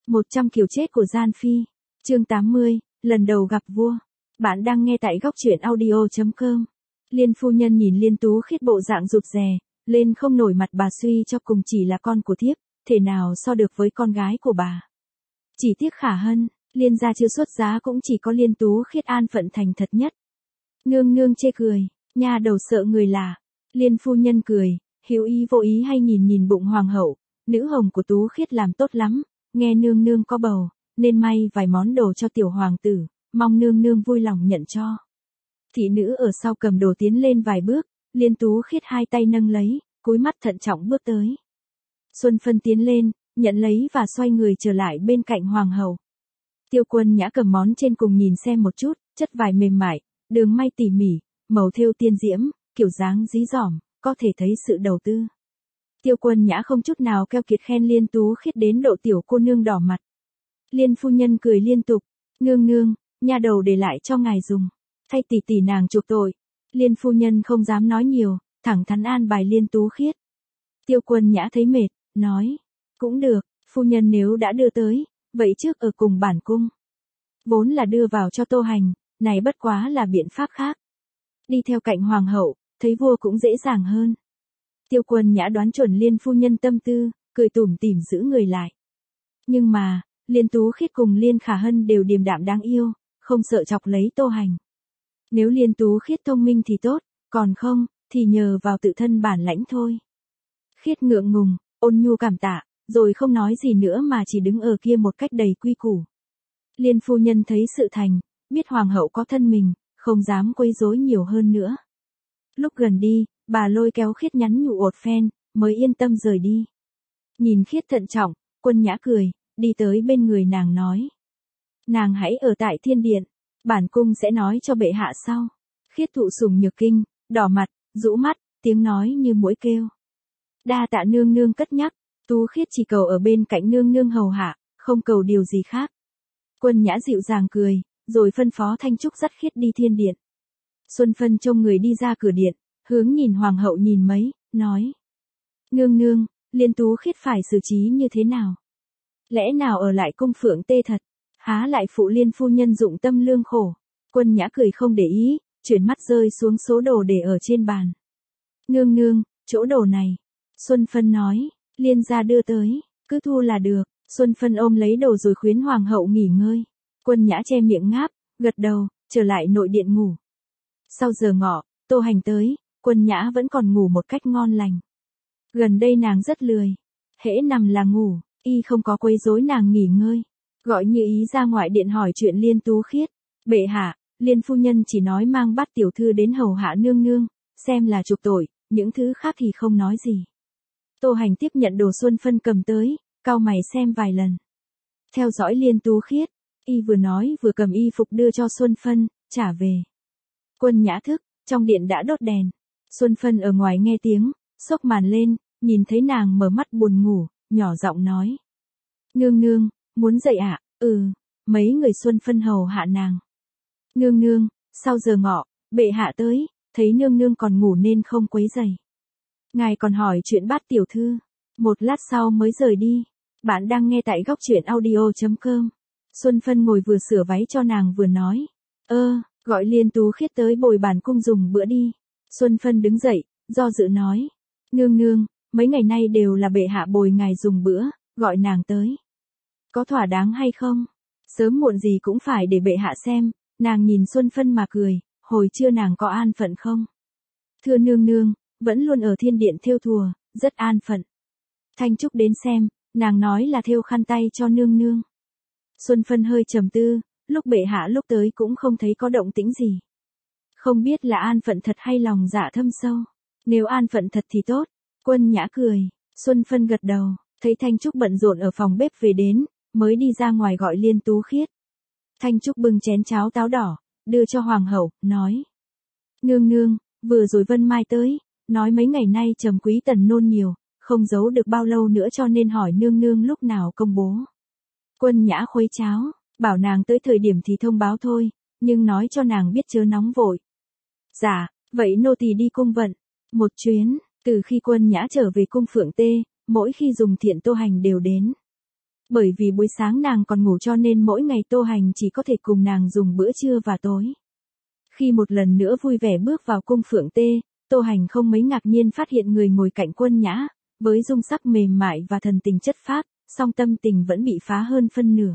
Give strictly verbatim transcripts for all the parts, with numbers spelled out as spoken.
một trăm kiểu chết của Gian Phi. Chương tám mươi, lần đầu gặp vua. Bạn đang nghe tại góc truyện audio chấm com. Liên phu nhân nhìn Liên Tú Khiết bộ dạng rụt rè, lên không nổi mặt bà suy cho cùng chỉ là con của thiếp, thể nào so được với con gái của bà. Chỉ tiếc Khả Hân, Liên gia chưa xuất giá cũng chỉ có Liên Tú Khiết an phận thành thật nhất. Nương nương chê cười, nha đầu sợ người lạ. Liên phu nhân cười, hữu ý vô ý hay nhìn nhìn bụng hoàng hậu, nữ hồng của Tú Khiết làm tốt lắm, nghe nương nương có bầu, nên may vài món đồ cho tiểu hoàng tử, mong nương nương vui lòng nhận cho. Thị nữ ở sau cầm đồ tiến lên vài bước, Liên Tú Khiết hai tay nâng lấy, cúi mắt thận trọng bước tới. Xuân Phân tiến lên, nhận lấy và xoay người trở lại bên cạnh hoàng hậu. Tiêu Quân Nhã cầm món trên cùng nhìn xem một chút, chất vải mềm mại, đường may tỉ mỉ, màu thêu tiên diễm, kiểu dáng dí dỏm, có thể thấy sự đầu tư. Tiêu Quân Nhã không chút nào keo kiệt khen Liên Tú Khiết đến độ tiểu cô nương đỏ mặt. Liên phu nhân cười liên tục, nương nương, nha đầu để lại cho ngài dùng, thay tỷ tỷ nàng chuộc tội. Liên phu nhân không dám nói nhiều, thẳng thắn an bài Liên Tú Khiết. Tiêu Quân Nhã thấy mệt, nói, cũng được, phu nhân nếu đã đưa tới, vậy trước ở cùng bản cung. Vốn là đưa vào cho Tô Hành, này bất quá là biện pháp khác. Đi theo cạnh hoàng hậu, thấy vua cũng dễ dàng hơn. Tiêu Quân Nhã đoán chuẩn Liên phu nhân tâm tư, cười tủm tỉm giữ người lại. Nhưng mà, Liên Tú Khiết cùng Liên Khả Hân đều điềm đạm đáng yêu, không sợ chọc lấy Tô Hành. Nếu Liên Tú Khiết thông minh thì tốt, còn không, thì nhờ vào tự thân bản lãnh thôi. Khiết ngượng ngùng, ôn nhu cảm tạ, rồi không nói gì nữa mà chỉ đứng ở kia một cách đầy quy củ. Liên phu nhân thấy sự thành, biết hoàng hậu có thân mình, không dám quấy rối nhiều hơn nữa. Lúc gần đi, bà lôi kéo Khiết nhắn nhủ ột phen, mới yên tâm rời đi. Nhìn Khiết thận trọng, Quân Nhã cười, đi tới bên người nàng nói. Nàng hãy ở tại thiên điện, bản cung sẽ nói cho bệ hạ sau. Khiết thụ sủng nhược kinh, đỏ mặt, rũ mắt, tiếng nói như muỗi kêu. Đa tạ nương nương cất nhắc, Tú Khiết chỉ cầu ở bên cạnh nương nương hầu hạ, không cầu điều gì khác. Quân Nhã dịu dàng cười, rồi phân phó Thanh Trúc dắt Khiết đi thiên điện. Xuân Phân trông người đi ra cửa điện, hướng nhìn hoàng hậu nhìn mấy, nói. Nương nương, Liên Tú Khiết phải xử trí như thế nào? Lẽ nào ở lại cung phượng tê thật, há lại phụ Liên phu nhân dụng tâm lương khổ? Quân Nhã cười không để ý, chuyển mắt rơi xuống số đồ để ở trên bàn. Nương nương, chỗ đồ này. Xuân Phân nói, Liên gia đưa tới, cứ thu là được. Xuân Phân ôm lấy đồ rồi khuyến hoàng hậu nghỉ ngơi. Quân Nhã che miệng ngáp, gật đầu, trở lại nội điện ngủ. Sau giờ ngọ, Tô Hành tới, Quân Nhã vẫn còn ngủ một cách ngon lành. Gần đây nàng rất lười, hễ nằm là ngủ, y không có quấy rối nàng nghỉ ngơi. Gọi Như Ý ra ngoại điện hỏi chuyện Liên Tú Khiết. Bệ hạ, Liên phu nhân chỉ nói mang bát tiểu thư đến hầu hạ nương nương, xem là chuộc tội, những thứ khác thì không nói gì. Tô Hành tiếp nhận đồ Xuân Phân cầm tới, cau mày xem vài lần. Theo dõi Liên Tú Khiết, y vừa nói vừa cầm y phục đưa cho Xuân Phân, trả về. Quân Nhã thức, trong điện đã đốt đèn. Xuân Phân ở ngoài nghe tiếng, xốc màn lên, nhìn thấy nàng mở mắt buồn ngủ, nhỏ giọng nói. Nương nương, muốn dậy ạ? À? Ừ, mấy người Xuân Phân hầu hạ nàng. Nương nương, sau giờ ngọ, bệ hạ tới, thấy nương nương còn ngủ nên không quấy rầy. Ngài còn hỏi chuyện bát tiểu thư, một lát sau mới rời đi. Bạn đang nghe tại góc truyện audio chấm com. Xuân Phân ngồi vừa sửa váy cho nàng vừa nói. Ơ, gọi Liên Tú Khiết tới bồi bản cung dùng bữa đi. Xuân Phân đứng dậy, do dự nói. Nương nương, mấy ngày nay đều là bệ hạ bồi ngài dùng bữa, gọi nàng tới. Có thỏa đáng hay không? Sớm muộn gì cũng phải để bệ hạ xem. Nàng nhìn Xuân Phân mà cười, hồi trưa nàng có an phận không? Thưa nương nương, vẫn luôn ở thiên điện thêu thùa, rất an phận. Thanh Trúc đến xem, nàng nói là thêu khăn tay cho nương nương. Xuân Phân hơi trầm tư, lúc bệ hạ lúc tới cũng không thấy có động tĩnh gì. Không biết là an phận thật hay lòng dạ thâm sâu. Nếu an phận thật thì tốt. Quân Nhã cười, Xuân Phân gật đầu, thấy Thanh Trúc bận rộn ở phòng bếp về đến, mới đi ra ngoài gọi Liên Tú Khiết. Thanh Trúc bưng chén cháo táo đỏ, đưa cho hoàng hậu, nói. Nương nương, vừa rồi Vân Mai tới, nói mấy ngày nay Trầm Quý Tần nôn nhiều, không giấu được bao lâu nữa cho nên hỏi nương nương lúc nào công bố. Quân Nhã khuấy cháo, bảo nàng tới thời điểm thì thông báo thôi, nhưng nói cho nàng biết chớ nóng vội. Dạ, vậy nô tỳ đi cung vận. Một chuyến, từ khi Quân Nhã trở về cung Phượng Tê, mỗi khi dùng thiện Tô Hành đều đến. Bởi vì buổi sáng nàng còn ngủ cho nên mỗi ngày Tô Hành chỉ có thể cùng nàng dùng bữa trưa và tối. Khi một lần nữa vui vẻ bước vào cung Phượng Tê, Tô Hành không mấy ngạc nhiên phát hiện người ngồi cạnh Quân Nhã, với dung sắc mềm mại và thần tình chất phác, song tâm tình vẫn bị phá hơn phân nửa.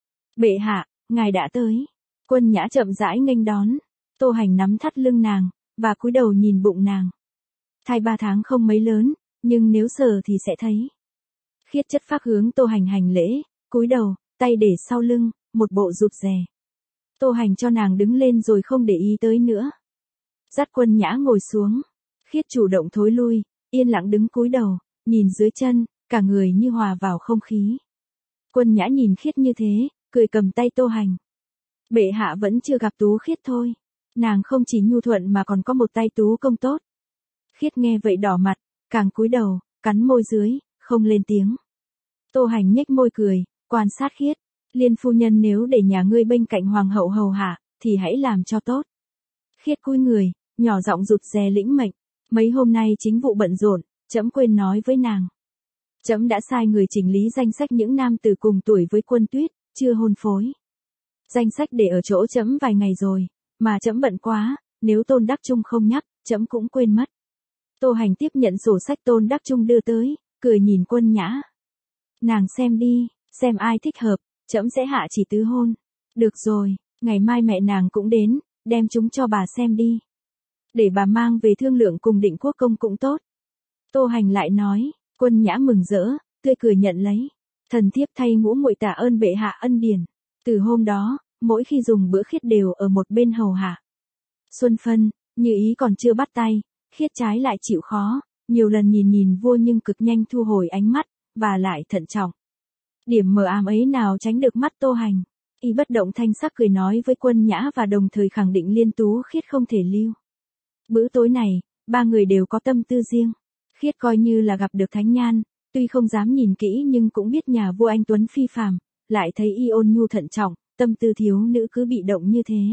Bệ hạ, ngài đã tới. Quân Nhã chậm rãi nghênh đón. Tô Hành nắm thắt lưng nàng, và cúi đầu nhìn bụng nàng. Thai ba tháng không mấy lớn, nhưng nếu sờ thì sẽ thấy. Khiết chất phác hướng Tô Hành hành lễ, cúi đầu, tay để sau lưng, một bộ rụt rè. Tô Hành cho nàng đứng lên rồi không để ý tới nữa. Dắt Quân Nhã ngồi xuống. Khiết chủ động thối lui, yên lặng đứng cúi đầu, nhìn dưới chân, cả người như hòa vào không khí. Quân Nhã nhìn Khiết như thế, cười cầm tay Tô Hành. Bệ hạ vẫn chưa gặp Tú Khiết thôi. Nàng không chỉ nhu thuận mà còn có một tay tú công tốt. Khiết nghe vậy đỏ mặt, càng cúi đầu, cắn môi dưới, không lên tiếng. Tô Hành nhếch môi cười, quan sát Khiết. Liên phu nhân nếu để nhà ngươi bên cạnh hoàng hậu hầu hạ, thì hãy làm cho tốt. Khiết cúi người, nhỏ giọng rụt rè lĩnh mệnh. Mấy hôm nay chính vụ bận rộn, trẫm quên nói với nàng. Trẫm đã sai người chỉnh lý danh sách những nam tử cùng tuổi với Quân Tuyết, chưa hôn phối. Danh sách để ở chỗ trẫm vài ngày rồi, mà trẫm bận quá, nếu Tôn Đắc Trung không nhắc, trẫm cũng quên mất. Tô Hành tiếp nhận sổ sách Tôn Đắc Trung đưa tới, cười nhìn Quân Nhã. Nàng xem đi, xem ai thích hợp, trẫm sẽ hạ chỉ tứ hôn. Được rồi, ngày mai mẹ nàng cũng đến, đem chúng cho bà xem đi. Để bà mang về thương lượng cùng Định Quốc công cũng tốt. Tô Hành lại nói. Quân Nhã mừng rỡ, tươi cười nhận lấy. Thần thiếp thay ngũ muội tạ ơn bệ hạ ân điển. Từ hôm đó, mỗi khi dùng bữa Khiết đều ở một bên hầu hạ. Xuân phân, Như Ý còn chưa bắt tay, Khiết trái lại chịu khó, nhiều lần nhìn nhìn vua nhưng cực nhanh thu hồi ánh mắt, và lại thận trọng. Điểm mờ ám ấy nào tránh được mắt Tô Hành. Y bất động thanh sắc cười nói với Quân Nhã và đồng thời khẳng định Liên Tú Khiết không thể lưu. Bữa tối này, ba người đều có tâm tư riêng. Khiết coi như là gặp được Thánh Nhan, tuy không dám nhìn kỹ nhưng cũng biết nhà vua anh tuấn phi phàm, lại thấy y ôn nhu thận trọng, tâm tư thiếu nữ cứ bị động như thế.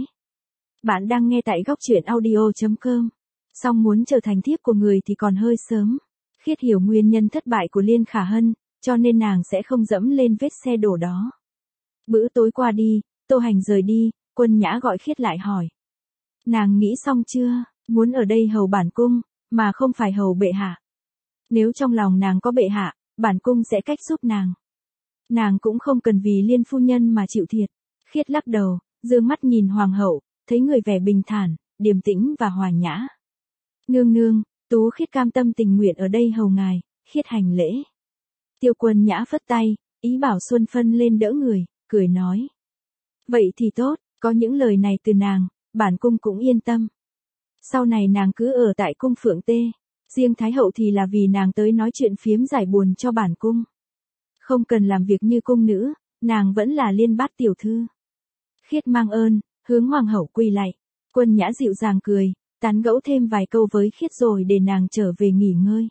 Bạn đang nghe tại góc truyện audio chấm com. Song muốn trở thành thiếp của người thì còn hơi sớm. Khiết hiểu nguyên nhân thất bại của Liên Khả Hân, cho nên nàng sẽ không dẫm lên vết xe đổ đó. Bữa tối qua đi, Tô Hành rời đi, Quân Nhã gọi Khiết lại hỏi. Nàng nghĩ xong chưa, muốn ở đây hầu bản cung, mà không phải hầu bệ hạ. Nếu trong lòng nàng có bệ hạ, bản cung sẽ cách giúp nàng. Nàng cũng không cần vì Liên phu nhân mà chịu thiệt. Khiết lắc đầu, dương mắt nhìn hoàng hậu, thấy người vẻ bình thản, điềm tĩnh và hòa nhã. Nương nương, Tú Khiết cam tâm tình nguyện ở đây hầu ngài. Khiết hành lễ. Tiêu Quân Nhã phất tay, ý bảo Xuân Phân lên đỡ người, cười nói. Vậy thì tốt, có những lời này từ nàng, bản cung cũng yên tâm. Sau này nàng cứ ở tại cung Phượng Tê. Riêng Thái hậu thì là vì nàng tới nói chuyện phiếm giải buồn cho bản cung. Không cần làm việc như cung nữ, nàng vẫn là Liên bát tiểu thư. Khiết mang ơn, hướng hoàng hậu quỳ lạy. Quân Nhã dịu dàng cười, tán gẫu thêm vài câu với Khiết rồi để nàng trở về nghỉ ngơi.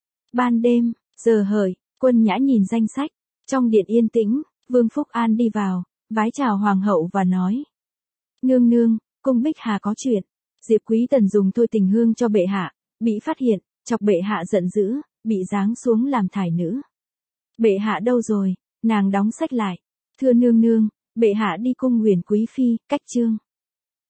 Ban đêm, giờ hợi, Quân Nhã nhìn danh sách. Trong điện yên tĩnh, Vương Phúc An đi vào, vái chào hoàng hậu và nói. Nương nương, cung Bích Hà có chuyện. Diệp Quý Tần dùng thôi tình hương cho bệ hạ, bị phát hiện, chọc bệ hạ giận dữ, bị giáng xuống làm thải nữ. Bệ hạ đâu rồi? Nàng đóng sách lại. Thưa nương nương, bệ hạ đi cung Huyền Quý phi, cách trương.